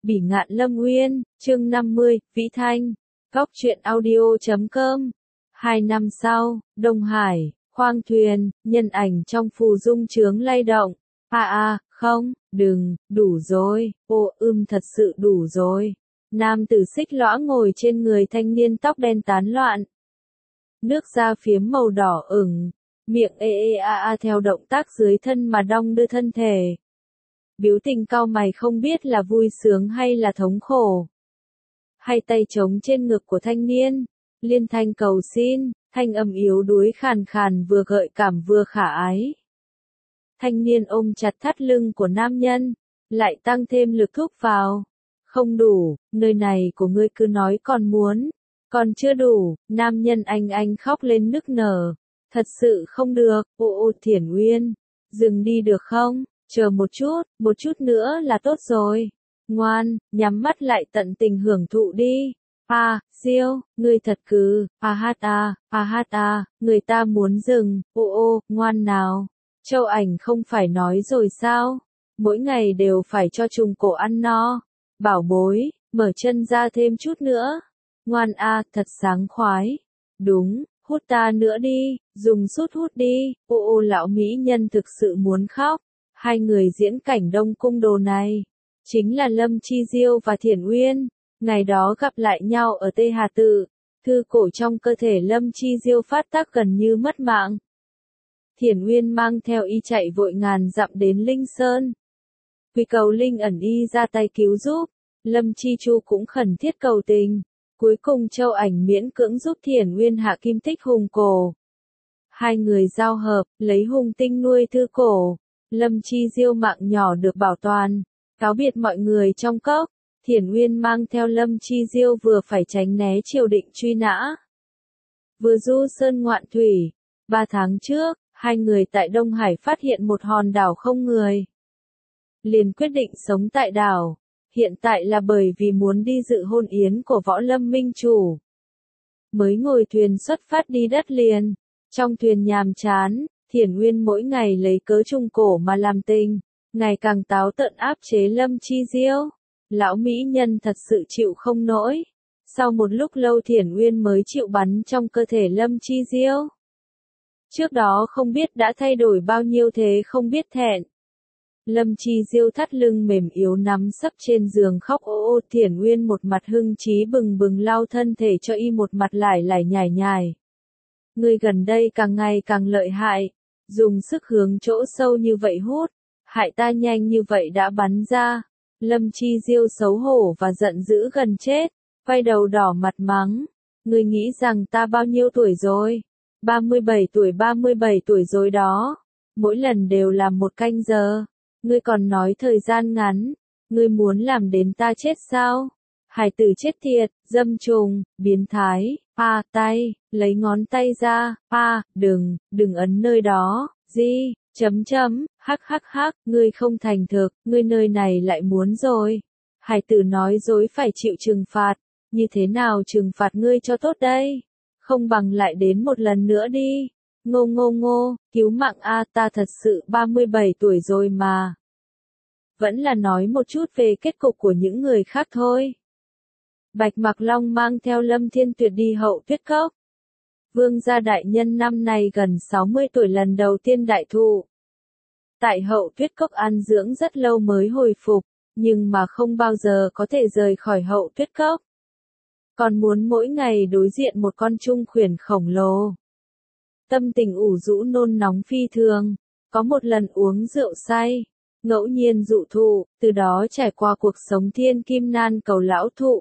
Bỉ ngạn Lâm Uyên, chương 50, Vĩ Thanh, Góc truyện audio.com. 2 năm sau, Đông Hải, khoang thuyền, nhân ảnh trong phù dung chướng lay động. Không, đừng, đủ rồi, thật sự đủ rồi. Nam tử xích lõa ngồi trên người thanh niên tóc đen tán loạn. Nước da phiếm màu đỏ ửng, miệng theo động tác dưới thân mà đong đưa thân thể. Biểu tình cau mày không biết là vui sướng hay là thống khổ. Hai tay trống trên ngực của thanh niên, liên thanh cầu xin, thanh âm yếu đuối khàn khàn vừa gợi cảm vừa khả ái. Thanh niên ôm chặt thắt lưng của nam nhân, lại tăng thêm lực thúc vào. Không đủ, nơi này của ngươi cứ nói còn muốn, còn chưa đủ, nam nhân anh khóc lên nức nở. Thật sự không được, Thiển Uyên, dừng đi được không? Chờ một chút nữa là tốt rồi. Ngoan, nhắm mắt lại tận tình hưởng thụ đi. Diêu, ngươi thật cứ, người ta muốn dừng, ngoan nào. Châu Ảnh không phải nói rồi sao? Mỗi ngày đều phải cho trùng cổ ăn no. Bảo bối, mở chân ra thêm chút nữa. Ngoan thật sáng khoái. Đúng, hút ta nữa đi, dùng sút hút đi. Lão mỹ nhân thực sự muốn khóc. Hai người diễn cảnh Đông Cung đồ này, chính là Lâm Chi Diêu và Thiển Uyên. Ngày đó gặp lại nhau ở Tê Hà Tự, thư cổ trong cơ thể Lâm Chi Diêu phát tác gần như mất mạng. Thiển Uyên mang theo y chạy vội ngàn dặm đến Linh Sơn. Vì cầu Linh ẩn y ra tay cứu giúp, Lâm Chi Chu cũng khẩn thiết cầu tình. Cuối cùng Châu Ảnh miễn cưỡng giúp Thiển Uyên hạ kim tích hùng cổ. Hai người giao hợp, lấy hùng tinh nuôi thư cổ. Lâm Chi Diêu mạng nhỏ được bảo toàn. Cáo biệt mọi người trong cốc, Thiển Uyên mang theo Lâm Chi Diêu vừa phải tránh né triều định truy nã, vừa du sơn ngoạn thủy. 3 tháng trước, hai người tại Đông Hải phát hiện một hòn đảo không người. Liền quyết định sống tại đảo. Hiện tại là bởi vì muốn đi dự hôn yến của Võ Lâm Minh Chủ. Mới ngồi thuyền xuất phát đi đất liền. Trong thuyền nhàm chán, Thiển Uyên mỗi ngày lấy cớ trùng cổ mà làm tình, ngày càng táo tợn áp chế Lâm Chi Diêu. Lão mỹ nhân thật sự chịu không nổi. Sau một lúc lâu Thiển Uyên mới chịu bắn trong cơ thể Lâm Chi Diêu. Trước đó không biết đã thay đổi bao nhiêu thế không biết thẹn. Lâm Chi Diêu thắt lưng mềm yếu nắm sấp trên giường khóc Thiển Uyên một mặt hưng trí bừng bừng lau thân thể cho y một mặt lải lải nhải nhải. Ngươi gần đây càng ngày càng lợi hại, dùng sức hướng chỗ sâu như vậy hút, hại ta nhanh như vậy đã bắn ra. Lâm Chi Diêu xấu hổ và giận dữ gần chết, quay đầu đỏ mặt mắng. Ngươi nghĩ rằng ta bao nhiêu tuổi rồi? 37 tuổi rồi đó. Mỗi lần đều làm 1 canh giờ. Ngươi còn nói thời gian ngắn. Ngươi muốn làm đến ta chết sao? Hải tử chết tiệt, dâm trùng, biến thái. Tay, lấy ngón tay ra. Đừng ấn nơi đó. Hắc, ngươi không thành thực, ngươi nơi này lại muốn rồi. Hải tử nói dối phải chịu trừng phạt. Như thế nào trừng phạt ngươi cho tốt đây? Không bằng lại đến một lần nữa đi. Ngô, cứu mạng ta thật sự 37 tuổi rồi mà. Vẫn là nói một chút về kết cục của những người khác thôi. Bạch Mặc Long mang theo Lâm Thiên Tuyệt đi Hậu Tuyết Cốc. Vương gia đại nhân năm nay gần 60 tuổi lần đầu tiên đại thụ. Tại Hậu Tuyết Cốc an dưỡng rất lâu mới hồi phục, nhưng mà không bao giờ có thể rời khỏi Hậu Tuyết Cốc. Còn muốn mỗi ngày đối diện một con trung khuyển khổng lồ. Tâm tình ủ rũ nôn nóng phi thường, có một lần uống rượu say, ngẫu nhiên dụ thụ, từ đó trải qua cuộc sống thiên kim nan cầu lão thụ,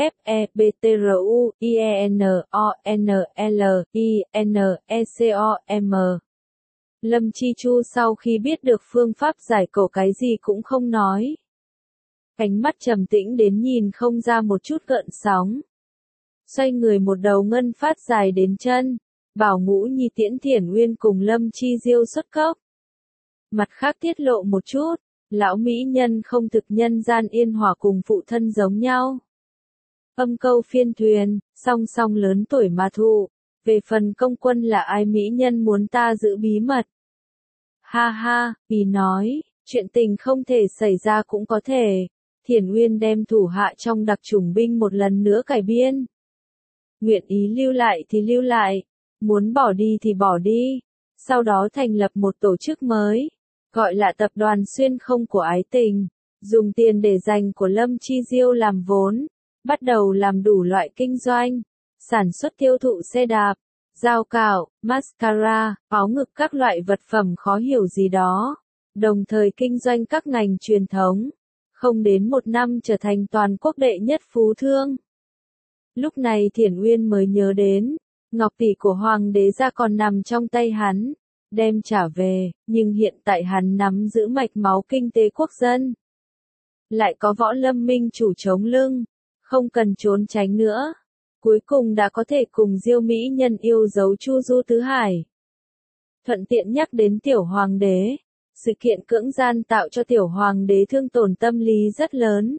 WEBTRUIENONLINECOM. Lâm Chi Chu sau khi biết được phương pháp giải cổ cái gì cũng không nói. Ánh mắt trầm tĩnh đến nhìn không ra một chút gợn sóng. Xoay người một đầu ngân phát dài đến chân, bảo Ngũ Nhi tiễn Thiển Uyên cùng Lâm Chi Diêu xuất cốc. Mặt khác tiết lộ một chút, lão mỹ nhân không thực nhân gian yên hòa cùng phụ thân giống nhau. Âm câu phiên thuyền, song song lớn tuổi mà thụ, về phần công quân là ai mỹ nhân muốn ta giữ bí mật. Ý nói, chuyện tình không thể xảy ra cũng có thể, Thiền Uyên đem thủ hạ trong đặc chủng binh một lần nữa cải biên. Nguyện ý lưu lại thì lưu lại, muốn bỏ đi thì bỏ đi. Sau đó thành lập một tổ chức mới, gọi là Tập đoàn Xuyên Không của Ái Tình, dùng tiền để dành của Lâm Chi Diêu làm vốn, bắt đầu làm đủ loại kinh doanh, sản xuất tiêu thụ xe đạp, dao cạo, mascara, áo ngực các loại vật phẩm khó hiểu gì đó, đồng thời kinh doanh các ngành truyền thống, không đến một năm trở thành toàn quốc đệ nhất phú thương. Lúc này Thiển Uyên mới nhớ đến, ngọc tỷ của hoàng đế gia còn nằm trong tay hắn, đem trả về, nhưng hiện tại hắn nắm giữ mạch máu kinh tế quốc dân. Lại có Võ Lâm Minh chủ chống lưng, không cần trốn tránh nữa. Cuối cùng đã có thể cùng Diêu mỹ nhân yêu dấu Chu Du Tứ Hải. Thuận tiện nhắc đến tiểu hoàng đế, sự kiện cưỡng gian tạo cho tiểu hoàng đế thương tổn tâm lý rất lớn.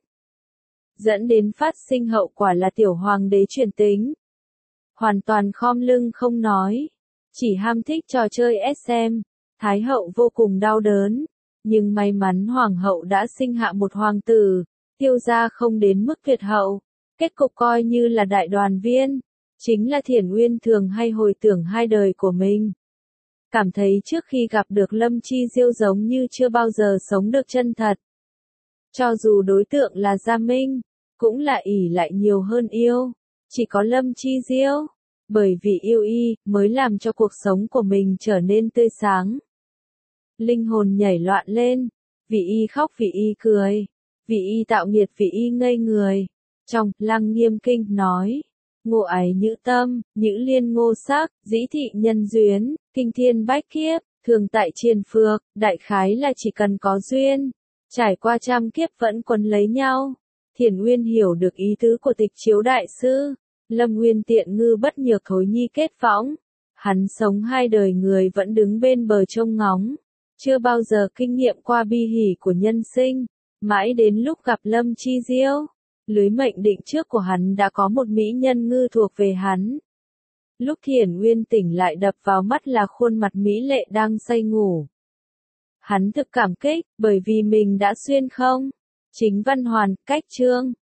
Dẫn đến phát sinh hậu quả là tiểu hoàng đế chuyển tính. Hoàn toàn khom lưng không nói, chỉ ham thích trò chơi SM, Thái hậu vô cùng đau đớn. Nhưng may mắn hoàng hậu đã sinh hạ một hoàng tử, Tiêu gia không đến mức tuyệt hậu. Kết cục coi như là đại đoàn viên, chính là Thiển Uyên thường hay hồi tưởng hai đời của mình. Cảm thấy trước khi gặp được Lâm Chi Diêu giống như chưa bao giờ sống được chân thật. Cho dù đối tượng là Gia Minh, cũng là ỷ lại nhiều hơn yêu. Chỉ có Lâm Chi Diêu, bởi vì yêu y, mới làm cho cuộc sống của mình trở nên tươi sáng. Linh hồn nhảy loạn lên, vì y khóc vì y cười, vì y tạo nghiệt vì y ngây người. Trong Lăng Nghiêm Kinh nói, ngộ ái nhữ tâm, nhữ liên ngô sắc, dĩ thị nhân duyên, kinh thiên bách kiếp, thường tại triền phược, đại khái là chỉ cần có duyên, trải qua trăm kiếp vẫn quấn lấy nhau. Thiển Uyên hiểu được ý tứ của Tịch Chiếu đại sư, Lâm Nguyên tiện ngư bất nhược thối nhi kết võng. Hắn sống hai đời người vẫn đứng bên bờ trông ngóng, chưa bao giờ kinh nghiệm qua bi hỉ của nhân sinh, mãi đến lúc gặp Lâm Chi Diêu. Lưới mệnh định trước của hắn đã có một mỹ nhân ngư thuộc về hắn. Lúc Thiển Uyên tỉnh lại đập vào mắt là khuôn mặt mỹ lệ đang say ngủ. Hắn thực cảm kích, bởi vì mình đã xuyên không. Chính Văn Hoàn, cách chương.